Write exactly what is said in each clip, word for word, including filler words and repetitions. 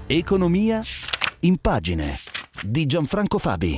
Economia in pagine di Gianfranco Fabi.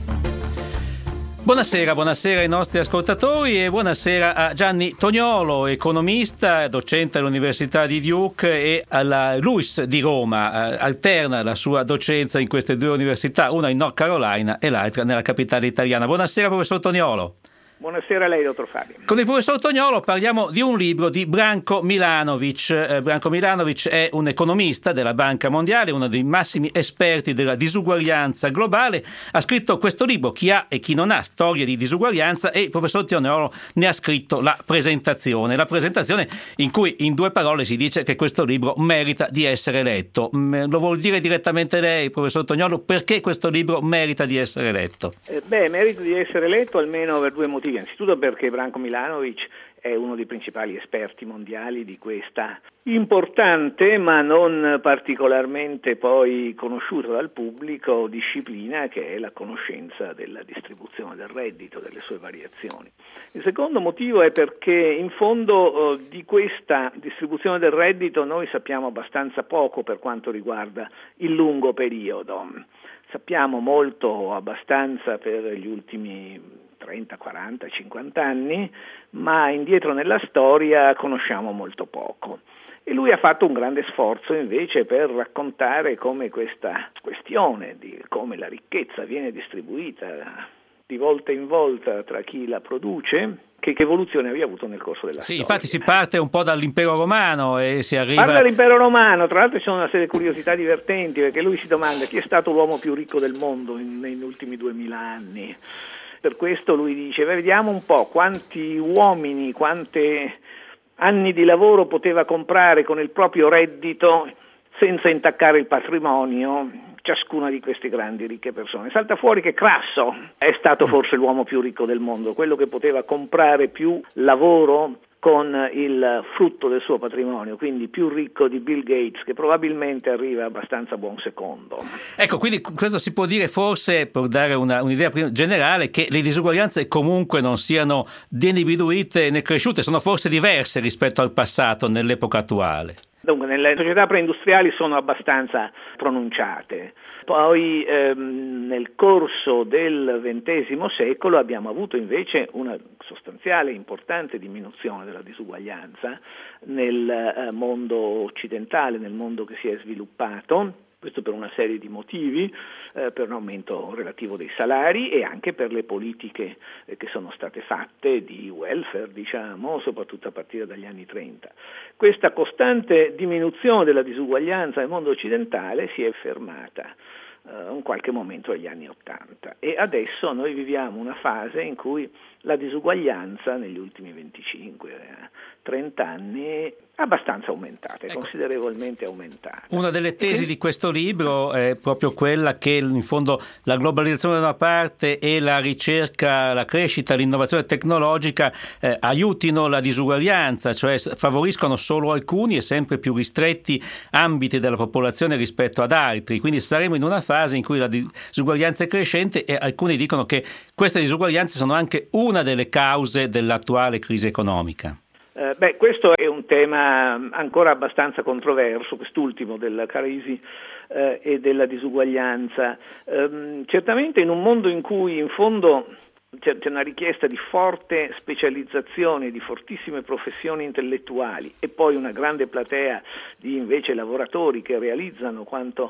Buonasera, buonasera ai nostri ascoltatori e buonasera a Gianni Toniolo, economista, docente all'Università di Duke e alla LUISS di Roma. Eh, alterna la sua docenza in queste due università, una in North Carolina e l'altra nella capitale italiana. Buonasera, professor Toniolo. Buonasera a lei, dottor Fabio. Con il professor Toniolo parliamo di un libro di Branko Milanovic. Eh, Branko Milanovic è un economista della Banca Mondiale, uno dei massimi esperti della disuguaglianza globale. Ha scritto questo libro, Chi ha e chi non ha, storie di disuguaglianza, e il professor Toniolo ne ha scritto la presentazione. La presentazione in cui in due parole si dice che questo libro merita di essere letto. Lo vuol dire direttamente lei, professor Toniolo, perché questo libro merita di essere letto? Eh, beh, merita di essere letto almeno per due motivi. Innanzitutto perché Branko Milanovic è uno dei principali esperti mondiali di questa importante ma non particolarmente poi conosciuta dal pubblico disciplina che è la conoscenza della distribuzione del reddito, delle sue variazioni. Il secondo motivo è perché in fondo eh, di questa distribuzione del reddito noi sappiamo abbastanza poco per quanto riguarda il lungo periodo. Sappiamo molto abbastanza per gli ultimi trenta, quaranta, cinquanta anni, ma indietro nella storia conosciamo molto poco. E lui ha fatto un grande sforzo invece per raccontare come questa questione di come la ricchezza viene distribuita di volta in volta tra chi la produce, che, che evoluzione aveva avuto nel corso della sì, storia. Infatti si parte un po' dall'impero romano e si arriva... Parla dell'impero romano, tra l'altro ci sono una serie di curiosità divertenti, perché lui si domanda chi è stato l'uomo più ricco del mondo in, negli ultimi duemila anni. Per questo lui dice, vediamo un po' quanti uomini, quanti anni di lavoro poteva comprare con il proprio reddito senza intaccare il patrimonio ciascuna di queste grandi ricche persone. Salta fuori che Crasso è stato forse l'uomo più ricco del mondo, quello che poteva comprare più lavoro con il frutto del suo patrimonio, quindi più ricco di Bill Gates, che probabilmente arriva abbastanza a buon secondo. Ecco, quindi questo si può dire forse, per dare una, un'idea generale, che le disuguaglianze comunque non siano diminuite né cresciute, sono forse diverse rispetto al passato, nell'epoca attuale. Dunque, nelle società preindustriali sono abbastanza pronunciate. Poi ehm, nel corso del ventesimo secolo abbiamo avuto invece una sostanziale e importante diminuzione della disuguaglianza nel eh, mondo occidentale, nel mondo che si è sviluppato. Questo per una serie di motivi, eh, per un aumento relativo dei salari e anche per le politiche eh, che sono state fatte di welfare, diciamo, soprattutto a partire dagli anni trenta. Questa costante diminuzione della disuguaglianza nel mondo occidentale si è fermata eh, in qualche momento negli anni ottanta e adesso noi viviamo una fase in cui la disuguaglianza negli ultimi venticinque trenta anni è abbastanza aumentata, è ecco, considerevolmente aumentata. Una delle tesi e... di questo libro è proprio quella che in fondo la globalizzazione da una parte e la ricerca, la crescita, l'innovazione tecnologica eh, aiutino la disuguaglianza, cioè favoriscono solo alcuni e sempre più ristretti ambiti della popolazione rispetto ad altri, quindi saremo in una fase in cui la disuguaglianza è crescente e alcuni dicono che queste disuguaglianze sono anche una delle cause dell'attuale crisi economica. Eh, beh, questo è un tema ancora abbastanza controverso, quest'ultimo della crisi eh, e della disuguaglianza. Eh, certamente in un mondo in cui in fondo c'è, c'è una richiesta di forte specializzazione, di fortissime professioni intellettuali e poi una grande platea di invece lavoratori che realizzano quanto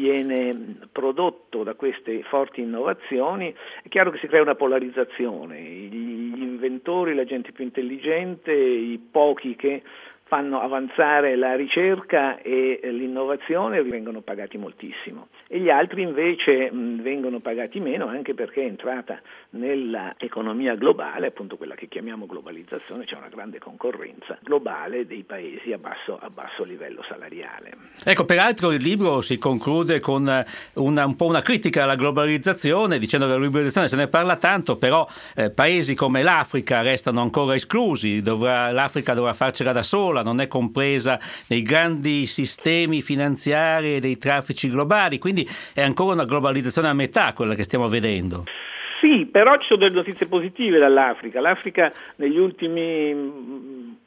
viene prodotto da queste forti innovazioni, è chiaro che si crea una polarizzazione. Gli inventori, la gente più intelligente, i pochi che fanno avanzare la ricerca e l'innovazione vengono pagati moltissimo e gli altri invece mh, vengono pagati meno, anche perché è entrata nella economia globale, appunto quella che chiamiamo globalizzazione, c'è una grande concorrenza globale dei paesi a basso, a basso livello salariale. Ecco, peraltro il libro si conclude con una, un po' una critica alla globalizzazione, dicendo che la globalizzazione se ne parla tanto, però eh, paesi come l'Africa restano ancora esclusi, dovrà, l'Africa dovrà farcela da sola, non è compresa nei grandi sistemi finanziari e dei traffici globali, quindi è ancora una globalizzazione a metà quella che stiamo vedendo. Sì, però ci sono delle notizie positive dall'Africa. L'Africa negli ultimi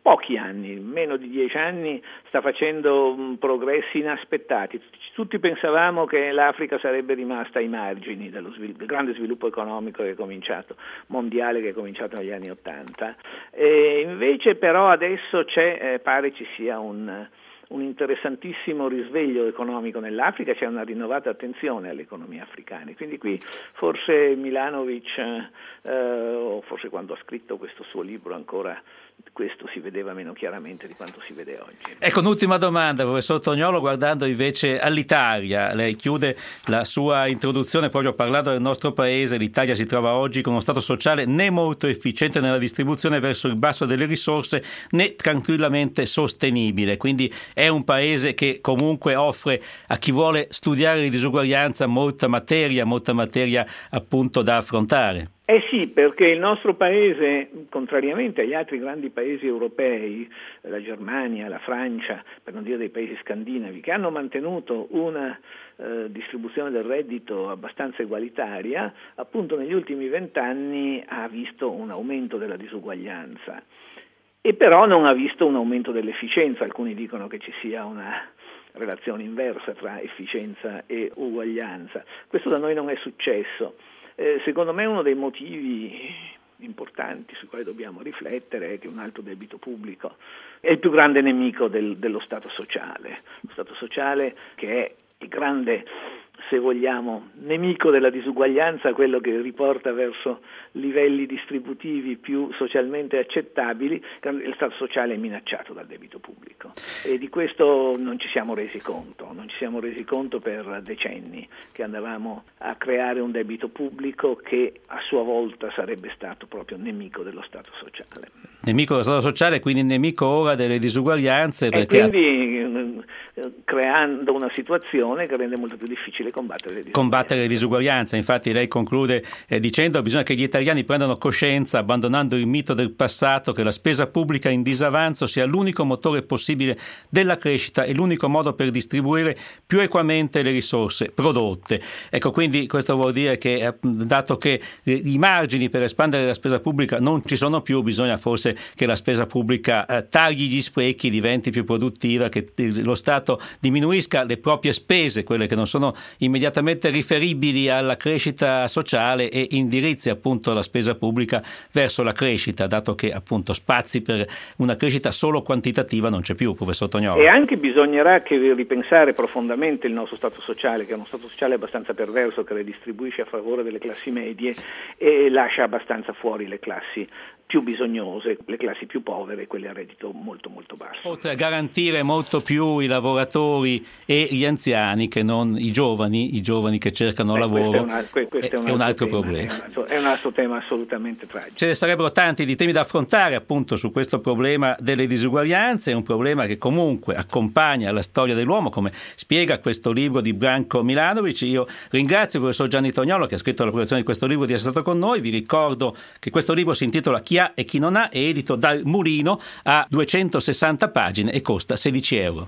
pochi anni, meno di dieci anni, sta facendo mh, progressi inaspettati. Tutti pensavamo che l'Africa sarebbe rimasta ai margini dello svil- del grande sviluppo economico che è cominciato, mondiale, che è cominciato negli anni Ottanta. E invece però adesso c'è, eh, pare ci sia un... un interessantissimo risveglio economico nell'Africa, c'è una rinnovata attenzione alle economie africane, quindi qui forse Milanovic, eh, o forse quando ha scritto questo suo libro ancora questo si vedeva meno chiaramente di quanto si vede oggi. Ecco, un'ultima domanda, professor Toniolo, guardando invece all'Italia. Lei chiude la sua introduzione proprio parlando del nostro paese. L'Italia si trova oggi con uno stato sociale né molto efficiente nella distribuzione verso il basso delle risorse né tranquillamente sostenibile, quindi è un paese che comunque offre a chi vuole studiare la disuguaglianza molta materia, molta materia appunto da affrontare. Eh sì, perché il nostro paese, contrariamente agli altri grandi paesi europei, la Germania, la Francia, per non dire dei paesi scandinavi, che hanno mantenuto una eh, distribuzione del reddito abbastanza egualitaria, appunto negli ultimi vent'anni ha visto un aumento della disuguaglianza e però non ha visto un aumento dell'efficienza. Alcuni dicono che ci sia una relazione inversa tra efficienza e uguaglianza. Questo da noi non è successo. Eh, secondo me uno dei motivi importanti sui quali dobbiamo riflettere è che un alto debito pubblico è il più grande nemico del, dello Stato sociale. Lo Stato sociale, che è il grande, se vogliamo, nemico della disuguaglianza, quello che riporta verso livelli distributivi più socialmente accettabili, il Stato sociale è minacciato dal debito pubblico e di questo non ci siamo resi conto, non ci siamo resi conto per decenni che andavamo a creare un debito pubblico che a sua volta sarebbe stato proprio nemico dello Stato sociale. Nemico dello Stato sociale, quindi nemico ora delle disuguaglianze. Perché... E quindi creando una situazione che rende molto più difficile combattere le disuguaglianze. Combattere le disuguaglianze, infatti lei conclude eh, dicendo che bisogna che gli italiani prendano coscienza, abbandonando il mito del passato, che la spesa pubblica in disavanzo sia l'unico motore possibile della crescita e l'unico modo per distribuire più equamente le risorse prodotte. Ecco, quindi questo vuol dire che dato che i margini per espandere la spesa pubblica non ci sono più, bisogna forse che la spesa pubblica eh, tagli gli sprechi, diventi più produttiva, che lo Stato diminuisca le proprie spese, quelle che non sono immediatamente riferibili alla crescita sociale, e indirizzi appunto la spesa pubblica verso la crescita, dato che appunto spazi per una crescita solo quantitativa non c'è più, professor Toniolo. E anche bisognerà che ripensare profondamente il nostro Stato sociale, che è uno Stato sociale abbastanza perverso, che redistribuisce a favore delle classi medie e lascia abbastanza fuori le classi più bisognose, le classi più povere, quelle a reddito molto molto basso. Oltre a garantire molto più i lavoratori e gli anziani che non i giovani, i giovani che cercano Beh, lavoro, questo è, una, questo è, un, è un altro tema, problema. È un altro, è un altro tema assolutamente tragico. Ce ne sarebbero tanti di temi da affrontare appunto su questo problema delle disuguaglianze, è un problema che comunque accompagna la storia dell'uomo, come spiega questo libro di Branko Milanovic. Io ringrazio il professor Gianni Toniolo, che ha scritto la produzione di questo libro, di essere stato con noi. Vi ricordo che questo libro si intitola Chi ha e chi non ha, è edito dal Mulino, a duecentosessanta pagine e costa sedici euro.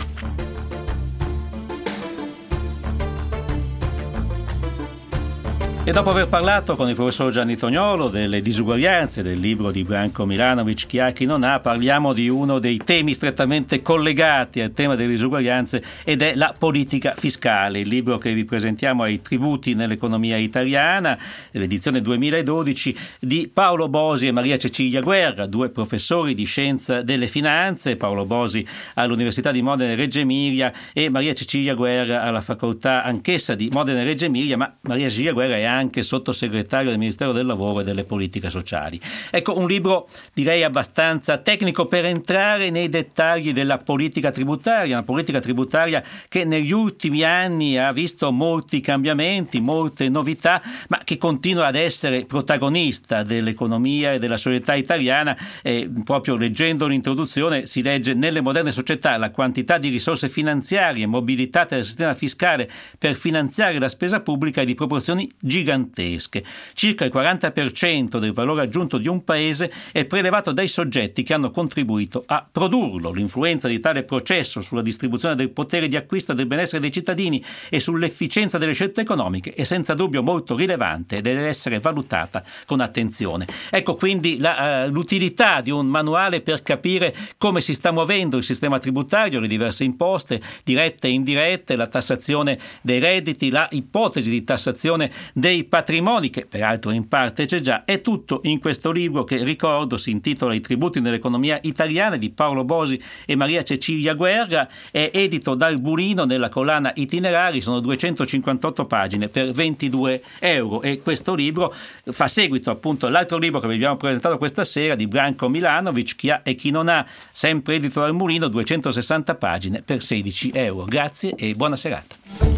E dopo aver parlato con il professor Gianni Toniolo delle disuguaglianze, del libro di Branko Milanovic Chi ha e chi non ha, parliamo di uno dei temi strettamente collegati al tema delle disuguaglianze, ed è la politica fiscale. Il libro che vi presentiamo è I tributi nell'economia italiana, l'edizione duemiladodici, di Paolo Bosi e Maria Cecilia Guerra, due professori di scienza delle finanze, Paolo Bosi all'Università di Modena e Reggio Emilia e Maria Cecilia Guerra alla facoltà anch'essa di Modena e Reggio Emilia, ma Maria Cecilia Guerra è anche sottosegretario del Ministero del Lavoro e delle Politiche Sociali. Ecco, un libro direi abbastanza tecnico per entrare nei dettagli della politica tributaria, una politica tributaria che negli ultimi anni ha visto molti cambiamenti, molte novità, ma che continua ad essere protagonista dell'economia e della società italiana. E proprio leggendo l'introduzione si legge: nelle moderne società la quantità di risorse finanziarie mobilitate dal sistema fiscale per finanziare la spesa pubblica è di proporzioni gigantiche. gigantesche. Circa il quaranta per cento del valore aggiunto di un paese è prelevato dai soggetti che hanno contribuito a produrlo. L'influenza di tale processo sulla distribuzione del potere di acquisto e del benessere dei cittadini e sull'efficienza delle scelte economiche è senza dubbio molto rilevante e deve essere valutata con attenzione. Ecco quindi la, uh, l'utilità di un manuale per capire come si sta muovendo il sistema tributario, le diverse imposte dirette e indirette, la tassazione dei redditi, la ipotesi di tassazione dei patrimoni, che peraltro in parte c'è già. È tutto in questo libro che, ricordo, si intitola I tributi nell'economia italiana, di Paolo Bosi e Maria Cecilia Guerra. È edito dal Bulino nella collana Itinerari, sono duecentocinquantotto pagine per ventidue euro, e questo libro fa seguito appunto all'altro libro che vi abbiamo presentato questa sera di Branko Milanovic, Chi ha e chi non ha, sempre edito dal Mulino, duecentosessanta pagine per sedici euro. Grazie e buona serata.